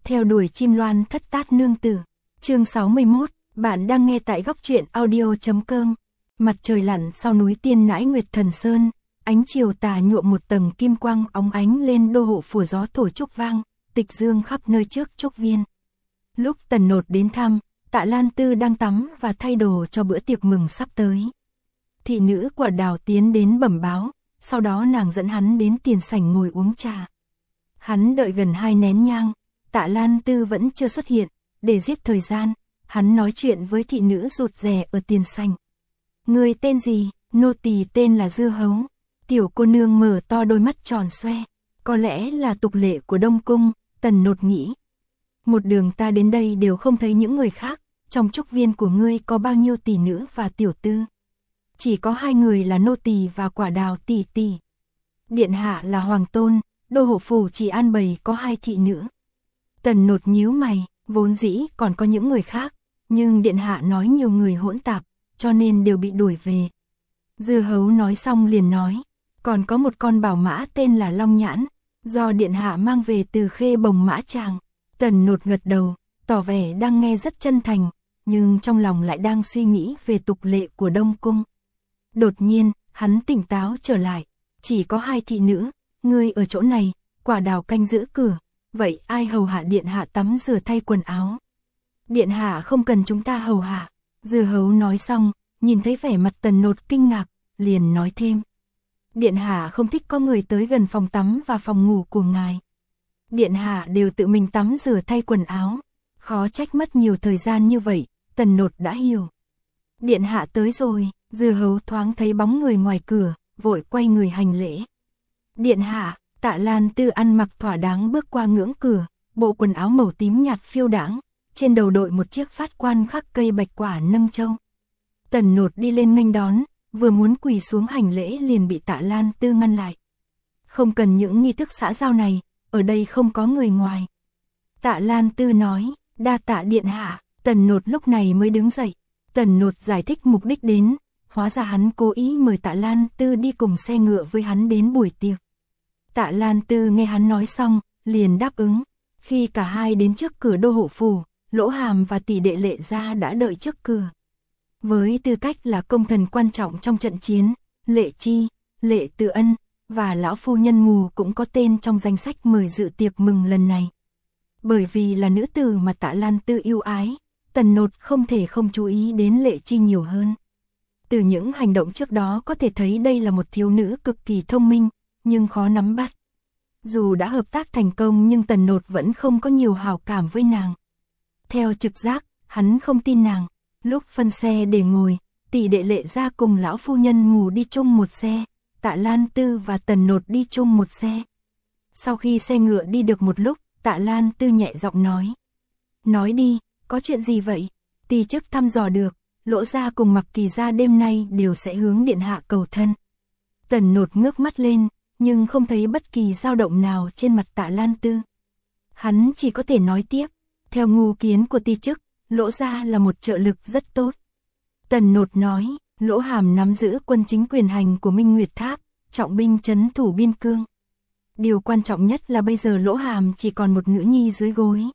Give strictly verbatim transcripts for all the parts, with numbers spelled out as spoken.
Theo đuổi chim loan thất tát nương tử. Chương sáu mươi mốt, bạn đang nghe tại góc truyện audio chấm com. Mặt trời lặn sau núi Tiên Nãi Nguyệt Thần Sơn, ánh chiều tà nhuộm một tầng kim quang óng ánh lên đô hộ phủ, gió thổi trúc vang, tịch dương khắp nơi trước trúc viên. Lúc Tần Nột đến thăm, Tạ Lan Tư đang tắm và thay đồ cho bữa tiệc mừng sắp tới. Thị nữ Quả Đào tiến đến bẩm báo, sau đó nàng dẫn hắn đến tiền sảnh ngồi uống trà. Hắn đợi gần hai nén nhang, Tạ Lan Tư vẫn chưa xuất hiện, để giết thời gian, hắn nói chuyện với thị nữ rụt rè ở tiền sảnh. Người tên gì? Nô tỳ tên là Dưa Hấu. Tiểu cô nương mở to đôi mắt tròn xoe, có lẽ là tục lệ của Đông Cung, Tần Nột nghĩ. Một đường ta đến đây đều không thấy những người khác, trong trúc viên của ngươi có bao nhiêu tỷ nữ và tiểu tư? Chỉ có hai người là nô tỳ và Quả Đào tỷ tỷ. Điện hạ là hoàng tôn, đô hộ phủ chỉ an bày có hai thị nữ. Tần Nột nhíu mày, vốn dĩ còn có những người khác, nhưng điện hạ nói nhiều người hỗn tạp, cho nên đều bị đuổi về. Dưa Hấu nói xong liền nói, còn có một con bảo mã tên là Long Nhãn, do điện hạ mang về từ Khê Bồng Mã Tràng. Tần Nột gật đầu, tỏ vẻ đang nghe rất chân thành, nhưng trong lòng lại đang suy nghĩ về tục lệ của Đông Cung. Đột nhiên, hắn tỉnh táo trở lại, chỉ có hai thị nữ, ngươi ở chỗ này, Quả Đào canh giữ cửa, vậy ai hầu hạ điện hạ tắm rửa thay quần áo? Điện hạ không cần chúng ta hầu hạ. Dưa Hấu nói xong, nhìn thấy vẻ mặt Tần Nột kinh ngạc, liền nói thêm. Điện hạ không thích có người tới gần phòng tắm và phòng ngủ của ngài. Điện hạ đều tự mình tắm rửa thay quần áo, khó trách mất nhiều thời gian như vậy, Tần Nột đã hiểu. Điện hạ tới rồi, Dưa Hấu thoáng thấy bóng người ngoài cửa, vội quay người hành lễ. Điện hạ, Tạ Lan Tư ăn mặc thỏa đáng bước qua ngưỡng cửa, bộ quần áo màu tím nhạt phiêu đãng, trên đầu đội một chiếc phát quan khắc cây bạch quả nâng châu. Tần Nột đi lên nghênh đón, vừa muốn quỳ xuống hành lễ liền bị Tạ Lan Tư ngăn lại. Không cần những nghi thức xã giao này, ở đây không có người ngoài. Tạ Lan Tư nói, đa tạ điện hạ. Tần Nột lúc này mới đứng dậy. Tần Nột giải thích mục đích đến, hóa ra hắn cố ý mời Tạ Lan Tư đi cùng xe ngựa với hắn đến buổi tiệc. Tạ Lan Tư nghe hắn nói xong, liền đáp ứng. Khi cả hai đến trước cửa đô hộ phủ, Lỗ Hàm và tỷ đệ Lệ Gia đã đợi trước cửa. Với tư cách là công thần quan trọng trong trận chiến, Lệ Chi, Lệ Tự Ân và lão phu nhân Mù cũng có tên trong danh sách mời dự tiệc mừng lần này. Bởi vì là nữ tử mà Tạ Lan Tư yêu ái, Tần Nột không thể không chú ý đến Lệ Chi nhiều hơn. Từ những hành động trước đó có thể thấy đây là một thiếu nữ cực kỳ thông minh, nhưng khó nắm bắt. Dù đã hợp tác thành công nhưng Tần Nột vẫn không có nhiều hảo cảm với nàng. Theo trực giác, hắn không tin nàng. Lúc phân xe để ngồi, tỷ đệ Lệ Gia cùng lão phu nhân Mù đi chung một xe, Tạ Lan Tư và Tần Nột đi chung một xe. Sau khi xe ngựa đi được một lúc, Tạ Lan Tư nhẹ giọng nói. Nói đi, có chuyện gì vậy? Ti chức thăm dò được, Lỗ Gia cùng Mặc Kỳ Gia đêm nay đều sẽ hướng điện hạ cầu thân. Tần Nột ngước mắt lên, nhưng không thấy bất kỳ dao động nào trên mặt Tạ Lan Tư. Hắn chỉ có thể nói tiếp, theo ngu kiến của ti chức, Lỗ Gia là một trợ lực rất tốt. Tần Nột nói, Lỗ Hàm nắm giữ quân chính quyền hành của Minh Nguyệt Tháp, trọng binh trấn thủ biên cương. Điều quan trọng nhất là bây giờ Lỗ Hàm chỉ còn một nữ nhi dưới gối.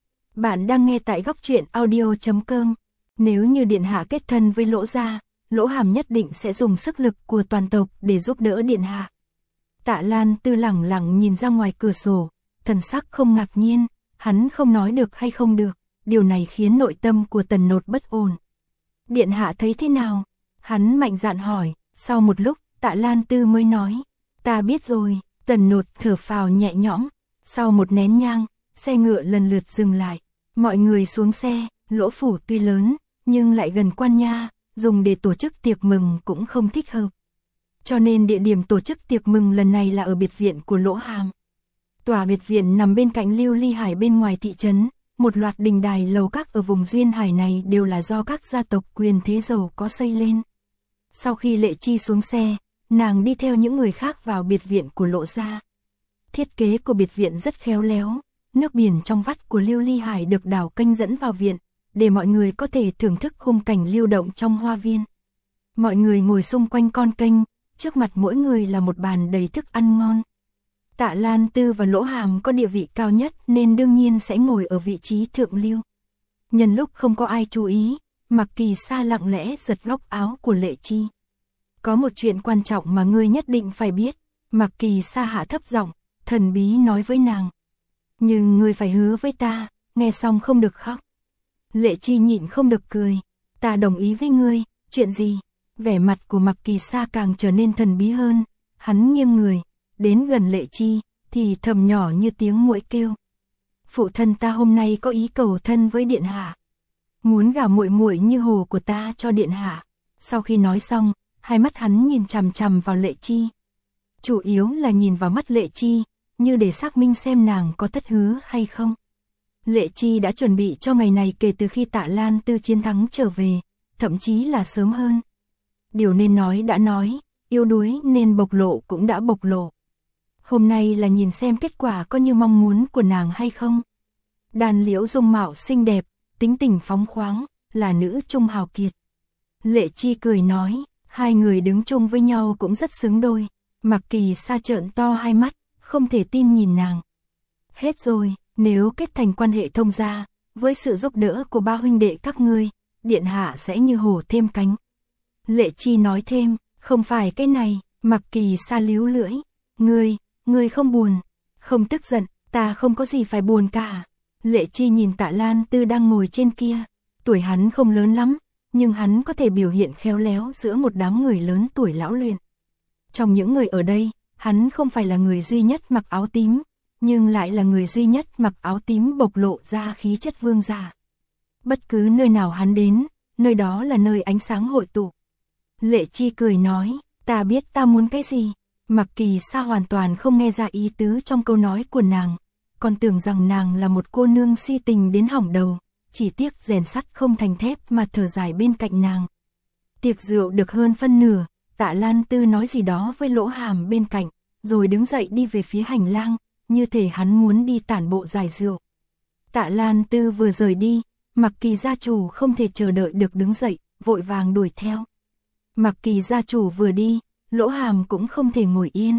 Bạn đang nghe tại góc truyện audio chấm com. Nếu như điện hạ kết thân với Lỗ Gia, Lỗ Hàm nhất định sẽ dùng sức lực của toàn tộc để giúp đỡ điện hạ. Tạ Lan Tư lẳng lặng nhìn ra ngoài cửa sổ, thần sắc không ngạc nhiên, hắn không nói được hay không được, điều này khiến nội tâm của Tần Nột bất ổn. Điện hạ thấy thế nào? Hắn mạnh dạn hỏi, sau một lúc, Tạ Lan Tư mới nói, ta biết rồi. Tần Nột thở phào nhẹ nhõm, sau một nén nhang, xe ngựa lần lượt dừng lại, mọi người xuống xe, Lỗ phủ tuy lớn, nhưng lại gần quan nha, dùng để tổ chức tiệc mừng cũng không thích hợp. Cho nên địa điểm tổ chức tiệc mừng lần này là ở biệt viện của Lỗ Hàm. Tòa biệt viện nằm bên cạnh Lưu Ly Hải bên ngoài thị trấn, một loạt đình đài lầu các ở vùng duyên hải này đều là do các gia tộc quyền thế giàu có xây lên. Sau khi Lệ Chi xuống xe, nàng đi theo những người khác vào biệt viện của Lỗ Gia. Thiết kế của biệt viện rất khéo léo, nước biển trong vắt của Lưu Ly Hải được đảo kênh dẫn vào viện, để mọi người có thể thưởng thức khung cảnh lưu động trong hoa viên. Mọi người ngồi xung quanh con kênh, trước mặt mỗi người là một bàn đầy thức ăn ngon. Tạ Lan Tư và Lỗ Hàm có địa vị cao nhất nên đương nhiên sẽ ngồi ở vị trí thượng lưu. Nhân lúc không có ai chú ý, Mạc Kỳ Sa lặng lẽ giật góc áo của Lệ Chi. Có một chuyện quan trọng mà ngươi nhất định phải biết, Mạc Kỳ Sa hạ thấp giọng, thần bí nói với nàng. Nhưng ngươi phải hứa với ta, nghe xong không được khóc. Lệ Chi nhịn không được cười, ta đồng ý với ngươi, chuyện gì? Vẻ mặt của Mạc Kỳ Sa càng trở nên thần bí hơn, hắn nghiêng người, đến gần Lệ Chi, thì thầm nhỏ như tiếng muỗi kêu. Phụ thân ta hôm nay có ý cầu thân với điện hạ, muốn gả muội muội như hồ của ta cho điện hạ. Sau khi nói xong, hai mắt hắn nhìn chằm chằm vào Lệ Chi. Chủ yếu là nhìn vào mắt Lệ Chi, như để xác minh xem nàng có thất hứa hay không. Lệ Chi đã chuẩn bị cho ngày này kể từ khi Tạ Lan Tư chiến thắng trở về, thậm chí là sớm hơn. Điều nên nói đã nói, yếu đuối nên bộc lộ cũng đã bộc lộ. Hôm nay là nhìn xem kết quả có như mong muốn của nàng hay không. Đàn Liễu dung mạo xinh đẹp, tính tình phóng khoáng, là nữ trung hào kiệt. Lệ Chi cười nói, hai người đứng chung với nhau cũng rất xứng đôi. Mạc Kỳ Sa trợn to hai mắt, không thể tin nhìn nàng. Hết rồi, nếu kết thành quan hệ thông gia, với sự giúp đỡ của ba huynh đệ các ngươi, điện hạ sẽ như hổ thêm cánh. Lệ Chi nói thêm, không phải cái này. Mạc Kỳ Sa líu lưỡi, ngươi, ngươi không buồn, không tức giận, ta không có gì phải buồn cả. Lệ Chi nhìn Tạ Lan Tư đang ngồi trên kia, tuổi hắn không lớn lắm, nhưng hắn có thể biểu hiện khéo léo giữa một đám người lớn tuổi lão luyện. Trong những người ở đây, hắn không phải là người duy nhất mặc áo tím, nhưng lại là người duy nhất mặc áo tím bộc lộ ra khí chất vương giả. Bất cứ nơi nào hắn đến, nơi đó là nơi ánh sáng hội tụ. Lệ Chi cười nói, ta biết ta muốn cái gì. Mạc Kỳ Sa hoàn toàn không nghe ra ý tứ trong câu nói của nàng, còn tưởng rằng nàng là một cô nương si tình đến hỏng đầu, chỉ tiếc rèn sắt không thành thép mà thở dài bên cạnh nàng. Tiệc rượu được hơn phân nửa, Tạ Lan Tư nói gì đó với Lỗ Hàm bên cạnh, rồi đứng dậy đi về phía hành lang, như thể hắn muốn đi tản bộ giải rượu. Tạ Lan Tư vừa rời đi, Mạc Kỳ gia chủ không thể chờ đợi được đứng dậy, vội vàng đuổi theo. Mạc Kỳ gia chủ vừa đi, Lỗ Hàm cũng không thể ngồi yên.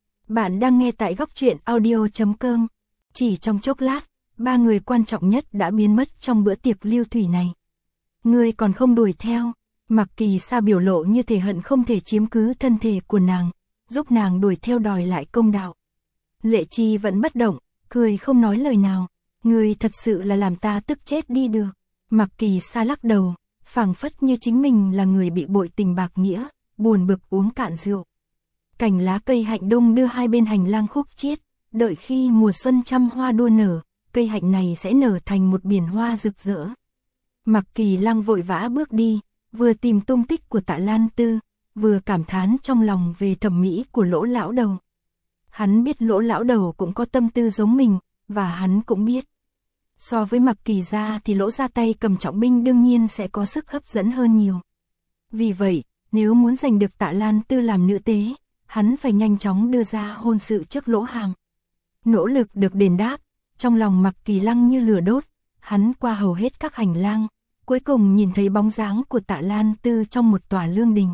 Bạn đang nghe tại góc truyện audio chấm com. Chỉ trong chốc lát, ba người quan trọng nhất đã biến mất trong bữa tiệc lưu thủy này. Ngươi còn không đuổi theo. Mạc Kỳ Sa biểu lộ như thể hận không thể chiếm cứ thân thể của nàng, giúp nàng đuổi theo đòi lại công đạo. Lệ Chi vẫn bất động, cười không nói lời nào. Ngươi thật sự là làm ta tức chết đi được. Mạc Kỳ Sa lắc đầu, phảng phất như chính mình là người bị bội tình bạc nghĩa, buồn bực uống cạn rượu. Cành lá cây hạnh đông đưa hai bên hành lang khúc chiết, đợi khi mùa xuân trăm hoa đua nở, cây hạnh này sẽ nở thành một biển hoa rực rỡ. Mạc Kỳ Lăng vội vã bước đi, vừa tìm tung tích của Tạ Lan Tư, vừa cảm thán trong lòng về thẩm mỹ của Lỗ lão đầu. Hắn biết Lỗ lão đầu cũng có tâm tư giống mình, và hắn cũng biết. So với Mạc Kỳ gia thì Lỗ ra tay cầm trọng binh đương nhiên sẽ có sức hấp dẫn hơn nhiều. Vì vậy, nếu muốn giành được Tạ Lan Tư làm nữ tế, hắn phải nhanh chóng đưa ra hôn sự trước Lỗ Hàm. Nỗ lực được đền đáp, trong lòng Mạc Kỳ Lăng như lửa đốt, hắn qua hầu hết các hành lang, cuối cùng nhìn thấy bóng dáng của Tạ Lan Tư trong một tòa lương đình.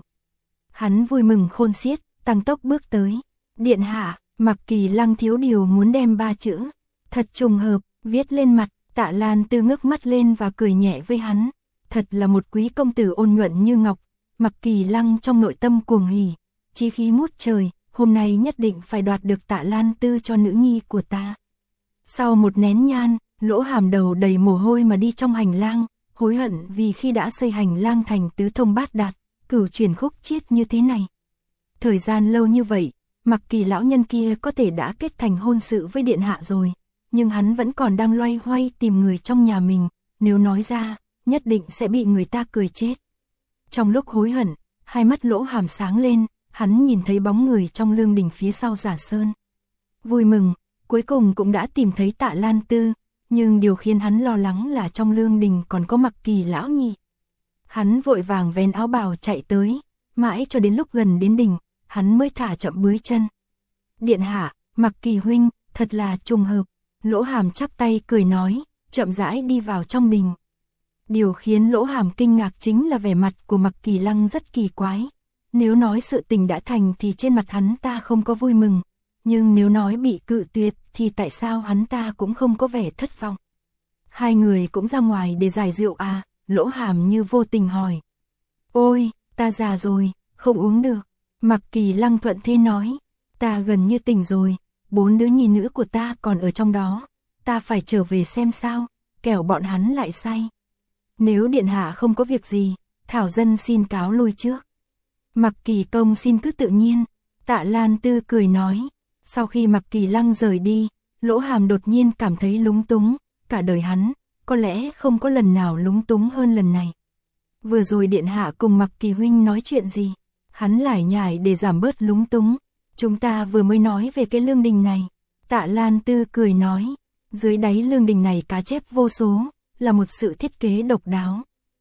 Hắn vui mừng khôn xiết, tăng tốc bước tới. Điện hạ, Mạc Kỳ Lăng thiếu điều muốn đem ba chữ thật trùng hợp viết lên mặt. Tạ Lan Tư ngước mắt lên và cười nhẹ với hắn. Thật là một quý công tử ôn nhuận như ngọc. Mạc Kỳ Lăng trong nội tâm cuồng hỉ, chí khí ngút trời, hôm nay nhất định phải đoạt được Tạ Lan Tư cho nữ nhi của ta. Sau một nén nhang, Lỗ Hàm đầu đầy mồ hôi mà đi trong hành lang, hối hận vì khi đã xây hành lang thành tứ thông bát đạt, cửu chuyển khúc chiết như thế này. Thời gian lâu như vậy, Mạc Kỳ lão nhân kia có thể đã kết thành hôn sự với điện hạ rồi, nhưng hắn vẫn còn đang loay hoay tìm người trong nhà mình, nếu nói ra, nhất định sẽ bị người ta cười chết. Trong lúc hối hận, hai mắt Lỗ Hàm sáng lên, hắn nhìn thấy bóng người trong lương đình phía sau Giả Sơn. Vui mừng, cuối cùng cũng đã tìm thấy Tạ Lan Tư, nhưng điều khiến hắn lo lắng là trong lương đình còn có Mạc Kỳ lão nhị. Hắn vội vàng vén áo bào chạy tới, mãi cho đến lúc gần đến đình, hắn mới thả chậm bước chân. Điện hạ, Mạc Kỳ huynh, thật là trùng hợp. Lỗ Hàm chắp tay cười nói, chậm rãi đi vào trong đình. Điều khiến Lỗ Hàm kinh ngạc chính là vẻ mặt của Mạc Kỳ Lăng rất kỳ quái. Nếu nói sự tình đã thành thì trên mặt hắn ta không có vui mừng, nhưng nếu nói bị cự tuyệt thì tại sao hắn ta cũng không có vẻ thất vọng. Hai người cũng ra ngoài để giải rượu à, Lỗ Hàm như vô tình hỏi. Ôi, ta già rồi, không uống được. Mặc Kỳ Lăng thuận thế nói, ta gần như tỉnh rồi, bốn đứa nhi nữ của ta còn ở trong đó, ta phải trở về xem sao, kẻo bọn hắn lại say. Nếu điện hạ không có việc gì, Thảo dân xin cáo lui trước. Mặc Kỳ công xin cứ tự nhiên, Tạ Lan Tư cười nói. Sau khi Mặc Kỳ Lăng rời đi, Lỗ Hàm đột nhiên cảm thấy lúng túng, cả đời hắn, có lẽ không có lần nào lúng túng hơn lần này. Vừa rồi điện hạ cùng Mặc Kỳ huynh nói chuyện gì? Hắn lải nhải để giảm bớt lúng túng. Chúng ta vừa mới nói về cái lương đình này. Tạ Lan Tư cười nói, dưới đáy lương đình này cá chép vô số, là một sự thiết kế độc đáo.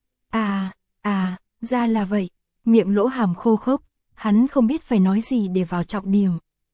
À, à, ra là vậy. Miệng Lỗ Hàm khô khốc, hắn không biết phải nói gì để vào trọng điểm.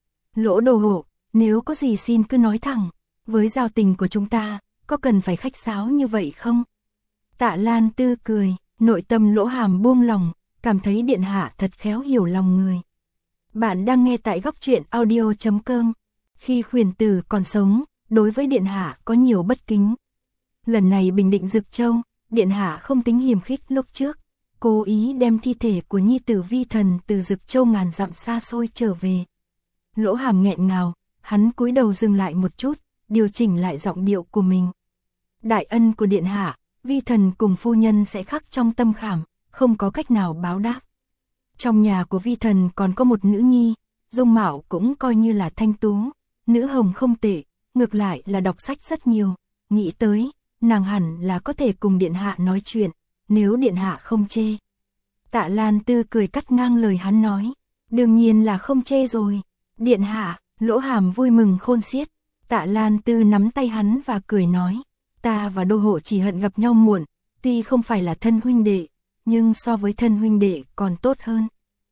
Lỗ đồ hộ, nếu có gì xin cứ nói thẳng, với giao tình của chúng ta, có cần phải khách sáo như vậy không? Tạ Lan Tư cười, nội tâm Lỗ Hàm buông lòng, cảm thấy điện hạ thật khéo hiểu lòng người. Bạn đang nghe tại góc truyện audio chấm com. Khi Khuyển Tử còn sống, đối với điện hạ có nhiều bất kính. Lần này bình định Dực Châu, điện hạ không tính hiềm khích lúc trước, cố ý đem thi thể của nhi tử Vi Thần từ Dực Châu ngàn dặm xa xôi trở về. Lỗ Hàm nghẹn ngào, hắn cúi đầu dừng lại một chút, điều chỉnh lại giọng điệu của mình. Đại ân của điện hạ, Vi Thần cùng phu nhân sẽ khắc trong tâm khảm, không có cách nào báo đáp. Trong nhà của Vi Thần còn có một nữ nhi, dung mạo cũng coi như là thanh tú, nữ hồng không tệ, ngược lại là đọc sách rất nhiều, nghĩ tới, nàng hẳn là có thể cùng điện hạ nói chuyện, nếu điện hạ không chê. Tạ Lan Tư cười cắt ngang lời hắn nói, đương nhiên là không chê rồi. Điện hạ, Lỗ Hàm vui mừng khôn xiết. Tạ Lan Tư nắm tay hắn và cười nói, ta và đô hộ chỉ hận gặp nhau muộn, tuy không phải là thân huynh đệ, nhưng so với thân huynh đệ còn tốt hơn.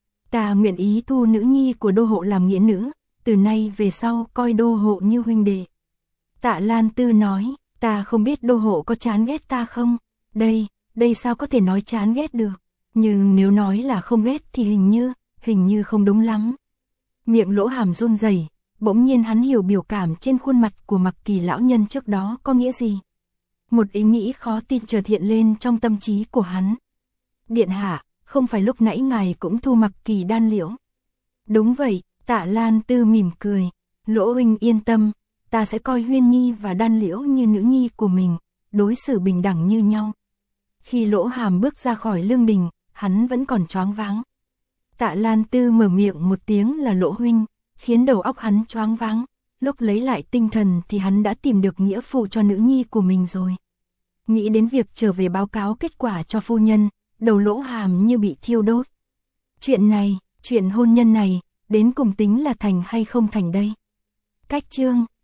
Ta nguyện ý thu nữ nhi của đô hộ làm nghĩa nữ, từ nay về sau coi đô hộ như huynh đệ. Tạ Lan Tư nói, ta không biết đô hộ có chán ghét ta không? Đây, đây sao có thể nói chán ghét được? Nhưng nếu nói là không ghét thì hình như, hình như không đúng lắm. Miệng Lỗ Hàm run rẩy, bỗng nhiên hắn hiểu biểu cảm trên khuôn mặt của Mặc Kỳ lão nhân trước đó có nghĩa gì. Một ý nghĩ khó tin chợt hiện lên trong tâm trí của hắn. Điện hạ, không phải lúc nãy ngài cũng thu Mặc Kỳ đan liễu? Đúng vậy, Tạ Lan Tư mỉm cười, Lỗ huynh yên tâm, ta sẽ coi Huyên Nhi và đan liễu như nữ nhi của mình, đối xử bình đẳng như nhau. Khi Lỗ Hàm bước ra khỏi lương đình, hắn vẫn còn choáng váng. Tạ Lan Tư mở miệng một tiếng là Lỗ huynh, khiến đầu óc hắn choáng váng, lúc lấy lại tinh thần thì hắn đã tìm được nghĩa phụ cho nữ nhi của mình rồi. Nghĩ đến việc trở về báo cáo kết quả cho phu nhân, đầu Lỗ Hàm như bị thiêu đốt. Chuyện này, chuyện hôn nhân này, đến cùng tính là thành hay không thành đây? Cách chương